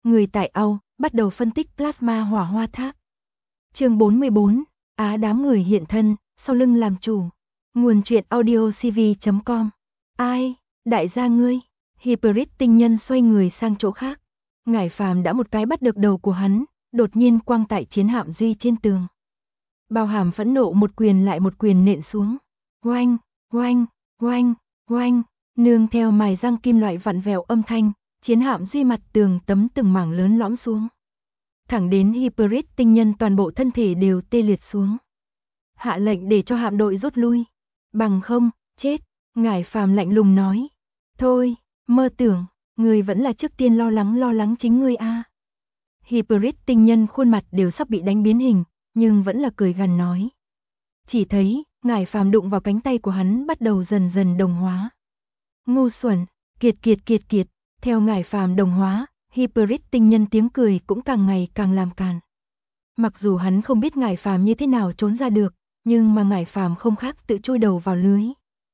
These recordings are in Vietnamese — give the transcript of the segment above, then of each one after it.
Người tại Âu bắt đầu phân tích plasma hỏa hoa tháp. Chương 44, Á đám người hiện thân, sau lưng làm chủ. Nguồn truyện audio cv.com. Ai, đại gia ngươi? Hybrid tinh nhân xoay người sang chỗ khác. Ngải Phàm đã một cái bắt được đầu của hắn, đột nhiên quăng tại chiến hạm duy trên tường. Bao hàm phẫn nộ một quyền lại một quyền nện xuống. Oanh, oanh, oanh, oanh, nương theo mài răng kim loại vặn vẹo âm thanh, chiến hạm duy mặt tường tấm từng mảng lớn lõm xuống. Thẳng đến Hybrid tinh nhân toàn bộ thân thể đều tê liệt xuống. Hạ lệnh để cho hạm đội rút lui. Bằng không, chết, Ngải Phàm lạnh lùng nói. Thôi, mơ tưởng, người vẫn là trước tiên lo lắng chính ngươi a. Hybrid tinh nhân khuôn mặt đều sắp bị đánh biến hình, nhưng vẫn là cười gằn nói. Chỉ thấy, Ngải Phàm đụng vào cánh tay của hắn bắt đầu dần dần đồng hóa. Ngu xuẩn, kiệt, theo Ngải Phàm đồng hóa, Hybrid tinh nhân tiếng cười cũng càng ngày càng làm càn. Mặc dù hắn không biết Ngải Phàm như thế nào trốn ra được, nhưng mà Ngải Phàm không khác tự chui đầu vào lưới.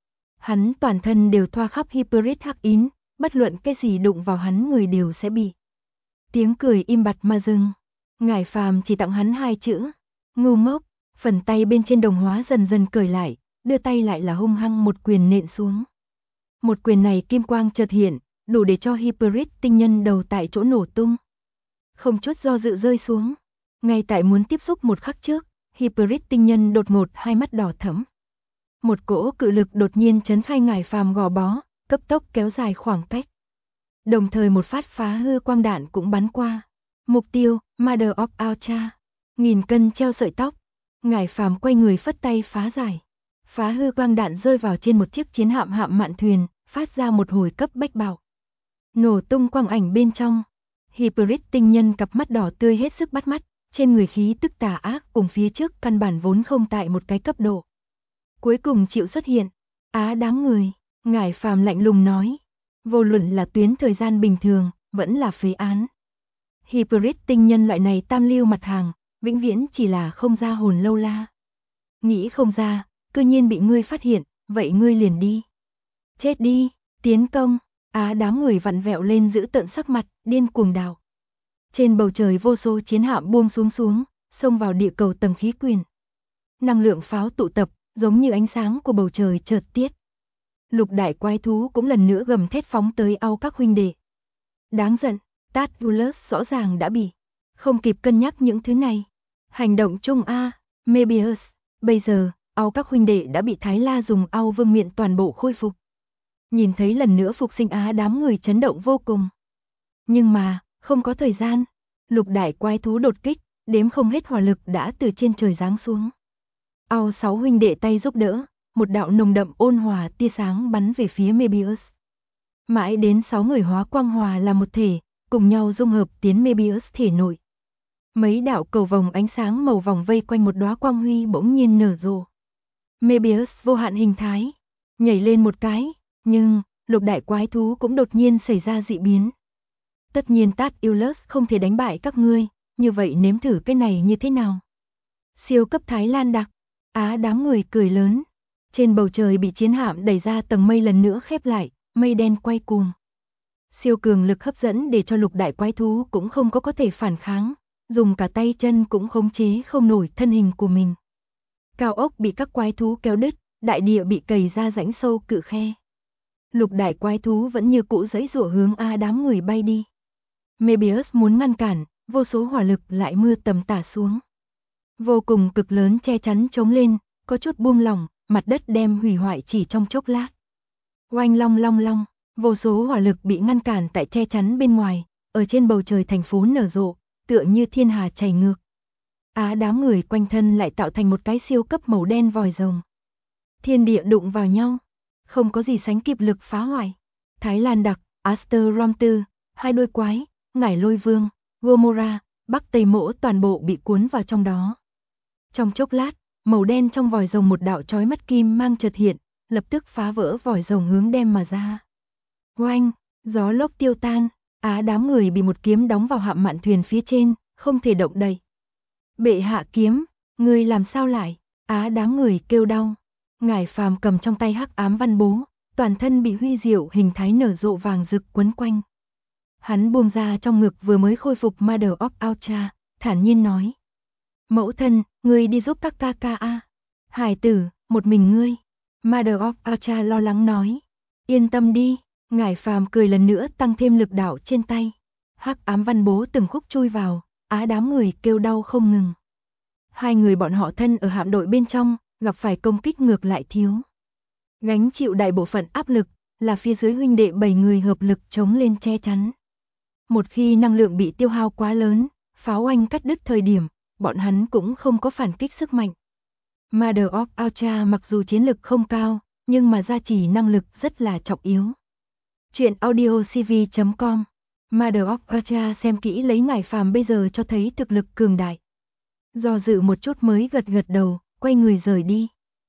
Hắn toàn thân đều thoa khắp Hybrid hắc ín, bất luận cái gì đụng vào hắn người đều sẽ bị. Tiếng cười im bặt mà dừng. Ngải Phàm chỉ tặng hắn 2 chữ, ngu ngốc. Phần tay bên trên đồng hóa dần dần cởi lại, đưa tay lại là hung hăng một quyền nện xuống. Một quyền này kim quang chợt hiện, đủ để cho Hybrid tinh nhân đầu tại chỗ nổ tung. Không chút do dự rơi xuống. Ngay tại muốn tiếp xúc một khắc trước, Hybrid tinh nhân đột ngột hai mắt đỏ thẫm. Một cỗ cự lực đột nhiên chấn khai Ngải Phàm gò bó, cấp tốc kéo dài khoảng cách. Đồng thời một phát phá hư quang đạn cũng bắn qua. Mục tiêu, Mother of Ultra. 1000 cân treo sợi tóc. Ngải Phàm quay người phất tay phá giải. Phá hư quang đạn rơi vào trên một chiếc chiến hạm mạn thuyền, phát ra một hồi cấp bách bạo. Nổ tung quang ảnh bên trong. Hybrid tinh nhân cặp mắt đỏ tươi hết sức bắt mắt, trên người khí tức tà ác cùng phía trước căn bản vốn không tại một cái cấp độ. Cuối cùng chịu xuất hiện. Á đám người, Ngải Phàm lạnh lùng nói. Vô luận là tuyến thời gian bình thường, vẫn là phế án. Hybrid tinh nhân loại này tam lưu mặt hàng, vĩnh viễn chỉ là không ra hồn lâu la. Nghĩ không ra, cư nhiên bị ngươi phát hiện, vậy ngươi liền đi. Chết đi, tiến công. Á đám người vặn vẹo lên giữ tợn sắc mặt, điên cuồng đảo. Trên bầu trời vô số chiến hạm buông xuống, xông vào địa cầu tầng khí quyển. Năng lượng pháo tụ tập, giống như ánh sáng của bầu trời chợt tiết. Lục đại quái thú cũng lần nữa gầm thét phóng tới Âu các huynh đệ. Đáng giận, Tadulus rõ ràng đã bị. Không kịp cân nhắc những thứ này. Hành động chung a, Mebius. Bây giờ, Âu các huynh đệ đã bị Thái La dùng Âu vương miện toàn bộ khôi phục. Nhìn thấy lần nữa phục sinh Á đám người chấn động vô cùng. Nhưng mà, không có thời gian. Lục đại quái thú đột kích, đếm không hết hỏa lực đã từ trên trời giáng xuống. Âu 6 huynh đệ tay giúp đỡ, một đạo nồng đậm ôn hòa tia sáng bắn về phía Mebius. Mãi đến 6 người hóa quang hòa là một thể, cùng nhau dung hợp tiến Mebius thể nội. Mấy đạo cầu vồng ánh sáng màu vòng vây quanh một đóa quang huy bỗng nhiên nở rộ. Mebius vô hạn hình thái, nhảy lên một cái, nhưng lục đại quái thú cũng đột nhiên xảy ra dị biến. Tất nhiên Tadulus không thể đánh bại các ngươi, như vậy nếm thử cái này như thế nào? Siêu cấp Thái Lan đặc, Á đám người cười lớn. Trên bầu trời bị chiến hạm đẩy ra tầng mây lần nữa khép lại, mây đen quay cuồng. Siêu cường lực hấp dẫn để cho lục đại quái thú cũng không có thể phản kháng, dùng cả tay chân cũng khống chế không nổi thân hình của mình. Cao ốc bị các quái thú kéo đứt, đại địa bị cày ra rãnh sâu cự khe. Lục đại quái thú vẫn như cũ giãy giụa hướng A đám người bay đi. Mebius muốn ngăn cản, vô số hỏa lực lại mưa tầm tả xuống. Vô cùng cực lớn che chắn chống lên, có chút buông lỏng, mặt đất đem hủy hoại chỉ trong chốc lát. Oanh long long, vô số hỏa lực bị ngăn cản tại che chắn bên ngoài, ở trên bầu trời thành phố nở rộ, tựa như thiên hà chảy ngược. Á đám người quanh thân lại tạo thành một cái siêu cấp màu đen vòi rồng. Thiên địa đụng vào nhau, không có gì sánh kịp lực phá hoại. Thái Lan đặc, Asterompter, hai đôi quái, Ngải Lôi Vương, Gomorrah, Bắc Tây Mỗ toàn bộ bị cuốn vào trong đó. Trong chốc lát, màu đen trong vòi rồng một đạo chói mắt kim mang chợt hiện, lập tức phá vỡ vòi rồng hướng đem mà ra. Oanh, gió lốc tiêu tan, Á đám người bị một kiếm đóng vào hạm mạn thuyền phía trên, không thể động đậy. Bệ hạ kiếm, ngươi làm sao lại? Á đám người kêu đau. Ngải Phàm cầm trong tay hắc ám văn bố, toàn thân bị huy diệu hình thái nở rộ vàng rực quấn quanh. Hắn buông ra trong ngực vừa mới khôi phục Mother of Ultra, thản nhiên nói. Mẫu thân, ngươi đi giúp các ca ca a. Hải tử, một mình ngươi. Mother of Ultra lo lắng nói. Yên tâm đi, Ngải Phàm cười lần nữa tăng thêm lực đạo trên tay. Hắc ám văn bố từng khúc chui vào, đám người kêu đau không ngừng. Hai người bọn họ thân ở hạm đội bên trong, gặp phải công kích ngược lại thiếu. Gánh chịu đại bộ phận áp lực, là phía dưới huynh đệ 7 người hợp lực chống lên che chắn. Một khi năng lượng bị tiêu hao quá lớn, pháo oanh cắt đứt thời điểm, bọn hắn cũng không có phản kích sức mạnh. Mother of Ultra mặc dù chiến lực không cao, nhưng mà gia trì năng lực rất là trọng yếu. Chuyện audiocv.com. Mother of Ultra xem kỹ lấy Ngải Phàm bây giờ cho thấy thực lực cường đại. Do dự một chút mới gật gật đầu, quay người rời đi.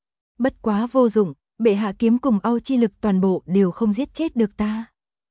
Bất quá vô dụng, bệ hạ kiếm cùng Âu chi lực toàn bộ đều không giết chết được ta.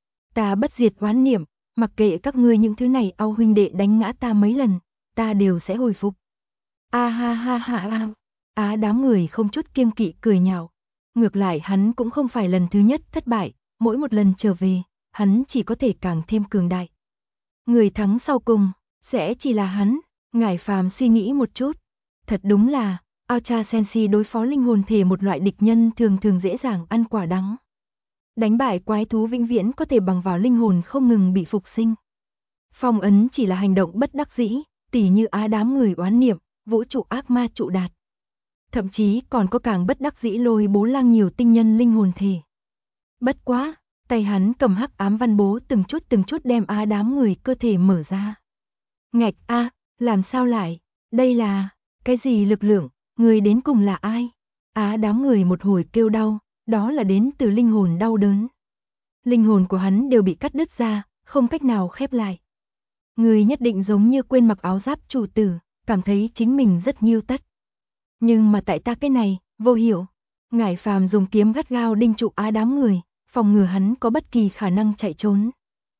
Ta bất diệt oán niệm, mặc kệ các ngươi những thứ này Âu huynh đệ đánh ngã ta mấy lần, ta đều sẽ hồi phục. Ha ha ha. Đám người không chút kiêng kỵ cười nhạo. Ngược lại hắn cũng không phải lần thứ nhất thất bại, mỗi một lần trở về, hắn chỉ có thể càng thêm cường đại. Người thắng sau cùng, sẽ chỉ là hắn. Ngải Phàm suy nghĩ một chút. Thật đúng là, Ultra Sensi đối phó linh hồn thể một loại địch nhân thường thường dễ dàng ăn quả đắng. Đánh bại quái thú vĩnh viễn có thể bằng vào linh hồn không ngừng bị phục sinh. Phong ấn chỉ là hành động bất đắc dĩ, tỉ như đám người oán niệm, vũ trụ ác ma trụ đạt. Thậm chí còn có càng bất đắc dĩ lôi bố lang nhiều tinh nhân linh hồn thể. Bất quá, tay hắn cầm hắc ám văn bố từng chút đem đám người cơ thể mở ra. Ngạch làm sao lại, đây là, cái gì lực lượng, người đến cùng là ai? Đám người một hồi kêu đau, đó là đến từ linh hồn đau đớn. Linh hồn của hắn đều bị cắt đứt ra, không cách nào khép lại. Người nhất định giống như quên mặc áo giáp chủ tử, cảm thấy chính mình rất nhiêu tất. Nhưng mà tại ta cái này, vô hiểu. Ngải Phàm dùng kiếm gắt gao đinh trụ đám người, phòng ngừa hắn có bất kỳ khả năng chạy trốn.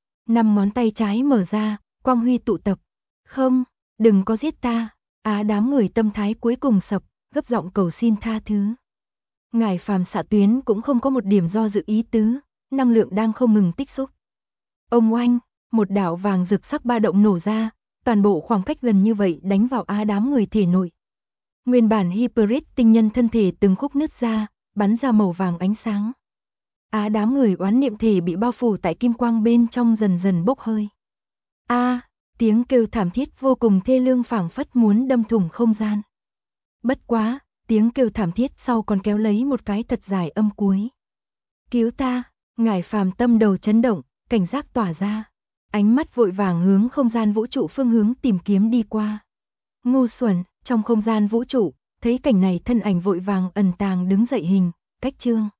5 ngón tay trái mở ra, quang huy tụ tập. Không, đừng có giết ta. Đám người tâm thái cuối cùng sập, gấp giọng cầu xin tha thứ. Ngải Phàm xạ tuyến cũng không có một điểm do dự ý tứ, năng lượng đang không ngừng tích xúc. Ông oanh, một đạo vàng rực sắc ba động nổ ra, toàn bộ khoảng cách gần như vậy đánh vào đám người thể nội. Nguyên bản Hybrid tinh nhân thân thể từng khúc nứt ra, bắn ra màu vàng ánh sáng. Đám người oán niệm thể bị bao phủ tại kim quang bên trong dần dần bốc hơi. Tiếng kêu thảm thiết vô cùng thê lương phảng phất muốn đâm thủng không gian. Bất quá, tiếng kêu thảm thiết sau còn kéo lấy một cái thật dài âm cuối. Cứu ta, Ngải Phàm tâm đầu chấn động, cảnh giác tỏa ra. Ánh mắt vội vàng hướng không gian vũ trụ phương hướng tìm kiếm đi qua. Ngu xuẩn, trong không gian vũ trụ, thấy cảnh này thân ảnh vội vàng ẩn tàng đứng dậy hình, cách chương.